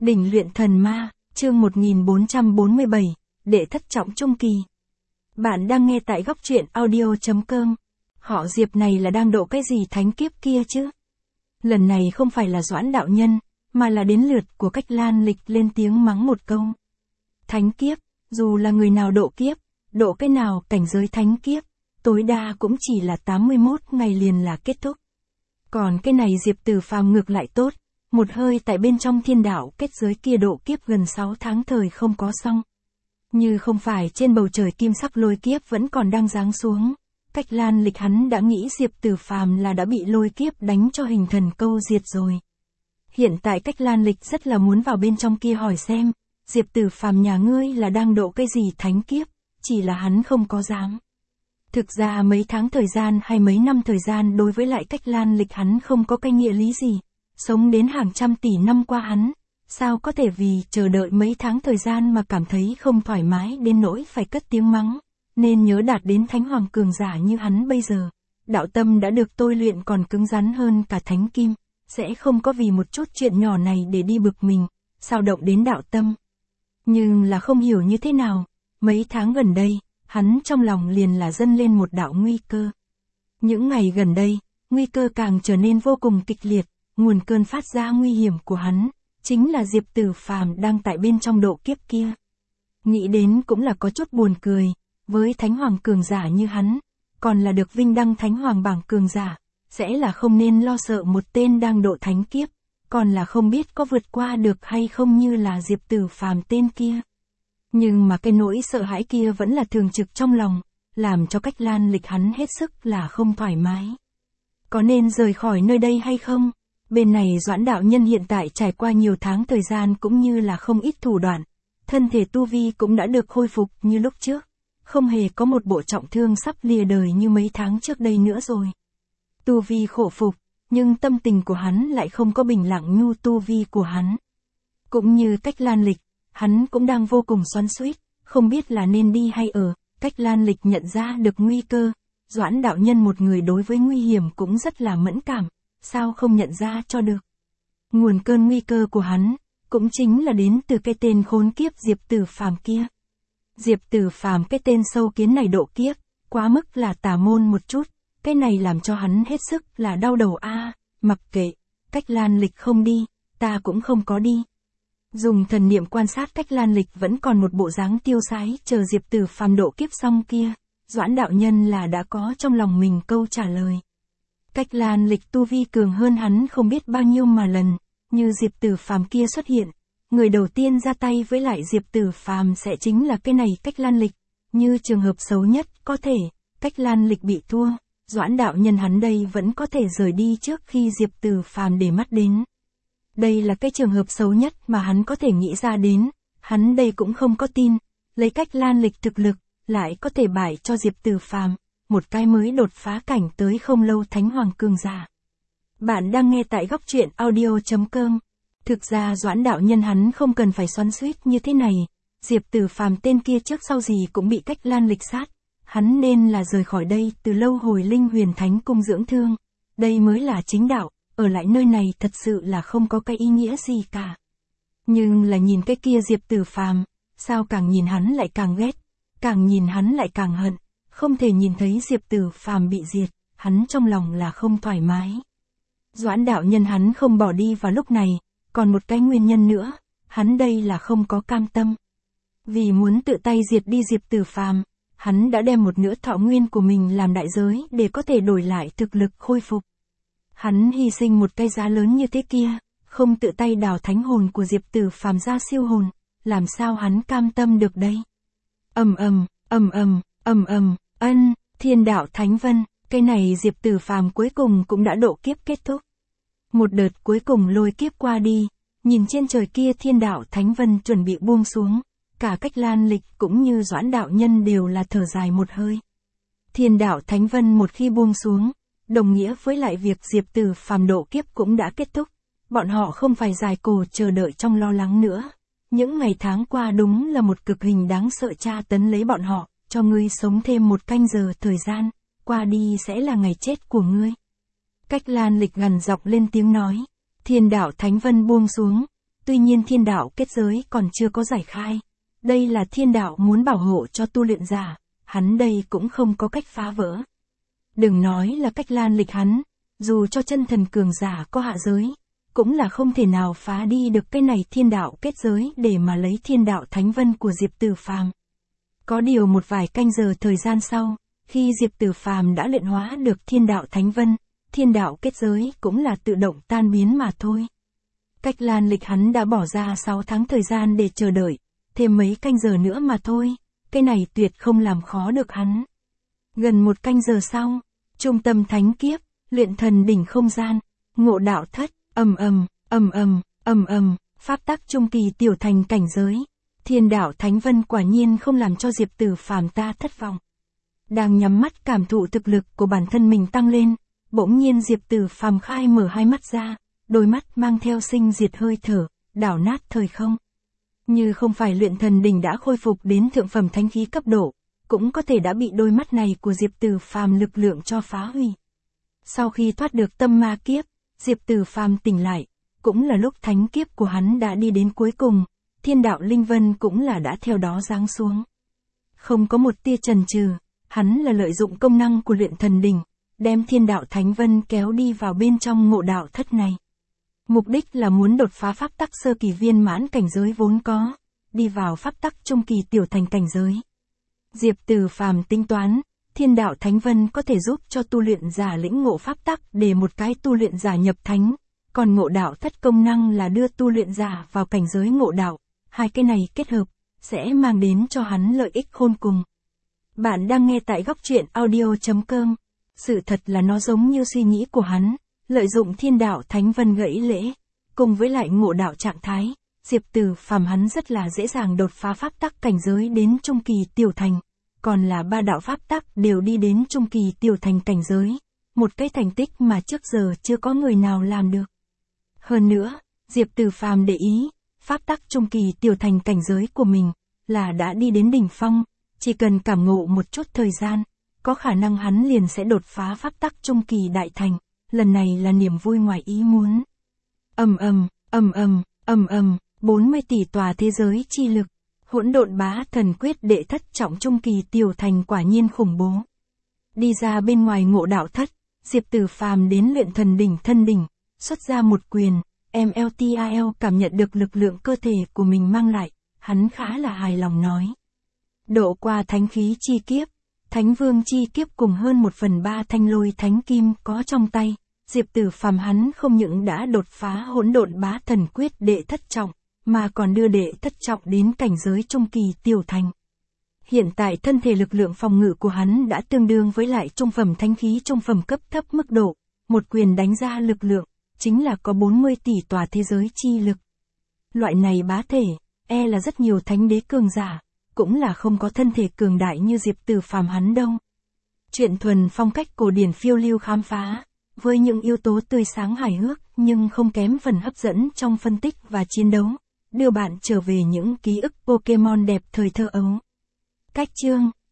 Đỉnh luyện thần ma, chương 1447, đệ thất trọng trung kỳ. Bạn đang nghe tại góc truyện audio.com. Họ Diệp này là đang độ cái gì thánh kiếp kia chứ? Lần này không phải là Doãn đạo nhân, mà là đến lượt của Cách Lan Lịch lên tiếng mắng một câu. Thánh kiếp, dù là người nào độ kiếp, độ cái nào cảnh giới thánh kiếp, tối đa cũng chỉ là 81 ngày liền là kết thúc. Còn cái này Diệp Tử Phàm ngược lại tốt, một hơi tại bên trong thiên đạo kết giới kia độ kiếp gần 6 tháng thời không có xong. Như không phải trên bầu trời kim sắc lôi kiếp vẫn còn đang giáng xuống, Cách Lan Lịch hắn đã nghĩ Diệp Tử Phàm là đã bị lôi kiếp đánh cho hình thần câu diệt rồi. Hiện tại Cách Lan Lịch rất là muốn vào bên trong kia hỏi xem, Diệp Tử Phàm nhà ngươi là đang độ cái gì thánh kiếp, chỉ là hắn không có dám. Thực ra mấy tháng thời gian hay mấy năm thời gian đối với lại Cách Lan Lịch hắn không có cái nghĩa lý gì. Sống đến hàng trăm tỷ năm qua hắn, sao có thể vì chờ đợi mấy tháng thời gian mà cảm thấy không thoải mái đến nỗi phải cất tiếng mắng, nên nhớ đạt đến thánh hoàng cường giả như hắn bây giờ. Đạo tâm đã được tôi luyện còn cứng rắn hơn cả thánh kim, sẽ không có vì một chút chuyện nhỏ này để đi bực mình, sao động đến đạo tâm. Nhưng là không hiểu như thế nào, mấy tháng gần đây, hắn trong lòng liền là dâng lên một đạo nguy cơ. Những ngày gần đây, nguy cơ càng trở nên vô cùng kịch liệt. Nguồn cơn phát ra nguy hiểm của hắn, chính là Diệp Tử Phàm đang tại bên trong độ kiếp kia. Nghĩ đến cũng là có chút buồn cười, với thánh hoàng cường giả như hắn, còn là được vinh đăng thánh hoàng bảng cường giả, sẽ là không nên lo sợ một tên đang độ thánh kiếp, còn là không biết có vượt qua được hay không như là Diệp Tử Phàm tên kia. Nhưng mà cái nỗi sợ hãi kia vẫn là thường trực trong lòng, làm cho Cách Lan Lịch hắn hết sức là không thoải mái. Có nên rời khỏi nơi đây hay không? Bên này Doãn đạo nhân hiện tại trải qua nhiều tháng thời gian cũng như là không ít thủ đoạn, thân thể tu vi cũng đã được khôi phục như lúc trước, không hề có một bộ trọng thương sắp lìa đời như mấy tháng trước đây nữa rồi. Tu vi khổ phục, nhưng tâm tình của hắn lại không có bình lặng như tu vi của hắn. Cũng như Cách Lan Lịch, hắn cũng đang vô cùng xoắn xuýt, không biết là nên đi hay ở. Cách Lan Lịch nhận ra được nguy cơ, Doãn đạo nhân một người đối với nguy hiểm cũng rất là mẫn cảm. Sao không nhận ra cho được? Nguồn cơn nguy cơ của hắn, cũng chính là đến từ cái tên khốn kiếp Diệp Tử Phàm kia. Diệp Tử Phàm cái tên sâu kiến này độ kiếp, quá mức là tà môn một chút, cái này làm cho hắn hết sức là đau đầu mặc kệ, Cách Lan Lịch không đi, ta cũng không có đi. Dùng thần niệm quan sát Cách Lan Lịch vẫn còn một bộ dáng tiêu sái chờ Diệp Tử Phàm độ kiếp xong kia, Doãn đạo nhân là đã có trong lòng mình câu trả lời. Cách Lan Lịch tu vi cường hơn hắn không biết bao nhiêu mà lần, như Diệp Tử Phàm kia xuất hiện, người đầu tiên ra tay với lại Diệp Tử Phàm sẽ chính là cái này Cách Lan Lịch, như trường hợp xấu nhất có thể, Cách Lan Lịch bị thua, Doãn đạo nhân hắn đây vẫn có thể rời đi trước khi Diệp Tử Phàm để mắt đến. Đây là cái trường hợp xấu nhất mà hắn có thể nghĩ ra đến, hắn đây cũng không có tin, lấy Cách Lan Lịch thực lực, lại có thể bại cho Diệp Tử Phàm. Một cái mới đột phá cảnh tới không lâu thánh hoàng cường giả. Bạn đang nghe tại góc truyện audio.com. Thực ra Doãn đạo nhân hắn không cần phải xoắn xuýt như thế này, Diệp Tử Phàm tên kia trước sau gì cũng bị Cách Lan Lịch sát, hắn nên là rời khỏi đây từ lâu hồi Linh Huyền Thánh cung dưỡng thương, đây mới là chính đạo, ở lại nơi này thật sự là không có cái ý nghĩa gì cả. Nhưng là nhìn cái kia Diệp Tử Phàm, sao càng nhìn hắn lại càng ghét, càng nhìn hắn lại càng hận. Không thể nhìn thấy Diệp Tử Phàm bị diệt, hắn trong lòng là không thoải mái. Doãn đạo nhân hắn không bỏ đi vào lúc này, còn một cái nguyên nhân nữa, hắn đây là không có cam tâm. Vì muốn tự tay diệt đi Diệp Tử Phàm, hắn đã đem một nửa thọ nguyên của mình làm đại giới để có thể đổi lại thực lực khôi phục. Hắn hy sinh một cái giá lớn như thế kia, không tự tay đào thánh hồn của Diệp Tử Phàm ra siêu hồn, làm sao hắn cam tâm được đây? Thiên đạo Thánh Vân, cái này Diệp Tử Phàm cuối cùng cũng đã độ kiếp kết thúc. Một đợt cuối cùng lôi kiếp qua đi, nhìn trên trời kia thiên đạo Thánh Vân chuẩn bị buông xuống, cả Cách Lan Lịch cũng như Doãn đạo nhân đều là thở dài một hơi. Thiên đạo Thánh Vân một khi buông xuống, đồng nghĩa với lại việc Diệp Tử Phàm độ kiếp cũng đã kết thúc, bọn họ không phải dài cổ chờ đợi trong lo lắng nữa. Những ngày tháng qua đúng là một cực hình đáng sợ tra tấn lấy bọn họ. Cho ngươi sống thêm một canh giờ thời gian, qua đi sẽ là ngày chết của ngươi. Cách Lan Lịch gằn giọng lên tiếng nói, thiên đạo Thánh Vân buông xuống, Tuy nhiên thiên đạo kết giới còn chưa có giải khai. Đây là thiên đạo muốn bảo hộ cho tu luyện giả, hắn đây cũng không có cách phá vỡ. Đừng nói là cách lan lịch hắn, dù cho chân thần cường giả có hạ giới, cũng là không thể nào phá đi được cái này thiên đạo kết giới để mà lấy thiên đạo thánh vân của Diệp Tử Phàm. Có điều một vài canh giờ thời gian sau, khi Diệp Tử Phàm đã luyện hóa được thiên đạo thánh vân, thiên đạo kết giới cũng là tự động tan biến mà thôi. Cách lan lịch hắn đã bỏ ra 6 tháng thời gian để chờ đợi, thêm mấy canh giờ nữa mà thôi, cái này tuyệt không làm khó được hắn. Gần 1 canh giờ sau, trung tâm thánh kiếp, luyện thần đỉnh không gian, ngộ đạo thất, pháp tắc trung kỳ tiểu thành cảnh giới. Thiên đạo thánh vân quả nhiên không làm cho Diệp Tử Phàm ta thất vọng. Đang nhắm mắt cảm thụ thực lực của bản thân mình tăng lên, bỗng nhiên Diệp Tử Phàm khai mở hai mắt ra, đôi mắt mang theo sinh diệt hơi thở, đảo nát thời không. Như không phải luyện thần đỉnh đã khôi phục đến thượng phẩm thánh khí cấp độ, cũng có thể đã bị đôi mắt này của Diệp Tử Phàm lực lượng cho phá hủy. Sau khi thoát được tâm ma kiếp, Diệp Tử Phàm tỉnh lại, cũng là lúc thánh kiếp của hắn đã đi đến cuối cùng, thiên đạo linh vân cũng là đã theo đó giáng xuống. Không có một tia chần chừ, hắn là lợi dụng công năng của luyện thần đỉnh, đem thiên đạo thánh vân kéo đi vào bên trong ngộ đạo thất này. Mục đích là muốn đột phá pháp tắc sơ kỳ viên mãn cảnh giới vốn có, đi vào pháp tắc trung kỳ tiểu thành cảnh giới. Diệp Tử Phàm tính toán, thiên đạo thánh vân có thể giúp cho tu luyện giả lĩnh ngộ pháp tắc để một cái tu luyện giả nhập thánh, còn ngộ đạo thất công năng là đưa tu luyện giả vào cảnh giới ngộ đạo, hai cái này kết hợp, sẽ mang đến cho hắn lợi ích khôn cùng. Bạn đang nghe tại góc truyện audio.com, sự thật là nó giống như suy nghĩ của hắn, lợi dụng thiên đạo thánh vân gãy lễ, cùng với lại ngộ đạo trạng thái, Diệp Tử Phàm hắn rất là dễ dàng đột phá pháp tắc cảnh giới đến trung kỳ tiểu thành, còn là 3 đạo pháp tắc đều đi đến trung kỳ tiểu thành cảnh giới, một cái thành tích mà trước giờ chưa có người nào làm được. Hơn nữa, Diệp Tử Phàm để ý, pháp tắc trung kỳ tiểu thành cảnh giới của mình là đã đi đến đỉnh phong, chỉ cần cảm ngộ một chút thời gian, có khả năng hắn liền sẽ đột phá pháp tắc trung kỳ đại thành, lần này là niềm vui ngoài ý muốn. 40 tỷ tòa thế giới chi lực, hỗn độn bá thần quyết đệ thất trọng trung kỳ tiểu thành quả nhiên khủng bố. Đi ra bên ngoài ngộ đạo thất, Diệp Tử Phàm đến luyện thần đỉnh thân đỉnh, xuất ra một quyền, MLTIL cảm nhận được lực lượng cơ thể của mình mang lại, hắn khá là hài lòng nói. Độ qua thánh khí chi kiếp, thánh vương chi kiếp cùng hơn 1/3 thanh lôi thánh kim có trong tay, Diệp Tử Phàm hắn không những đã đột phá hỗn độn bá thần quyết đệ thất trọng, mà còn đưa đệ thất trọng đến cảnh giới trung kỳ tiểu thành. Hiện tại thân thể lực lượng phòng ngự của hắn đã tương đương với lại trung phẩm thánh khí trung phẩm cấp thấp mức độ, một quyền đánh ra lực lượng, chính là có 40 tỷ tòa thế giới chi lực. Loại này bá thể, là rất nhiều thánh đế cường giả, cũng là không có thân thể cường đại như Diệp Tử Phàm hắn đâu. Chuyện thuần phong cách cổ điển phiêu lưu khám phá, với những yếu tố tươi sáng hài hước nhưng không kém phần hấp dẫn trong phân tích và chiến đấu, đưa bạn trở về những ký ức Pokemon đẹp thời thơ ấu. Cách chương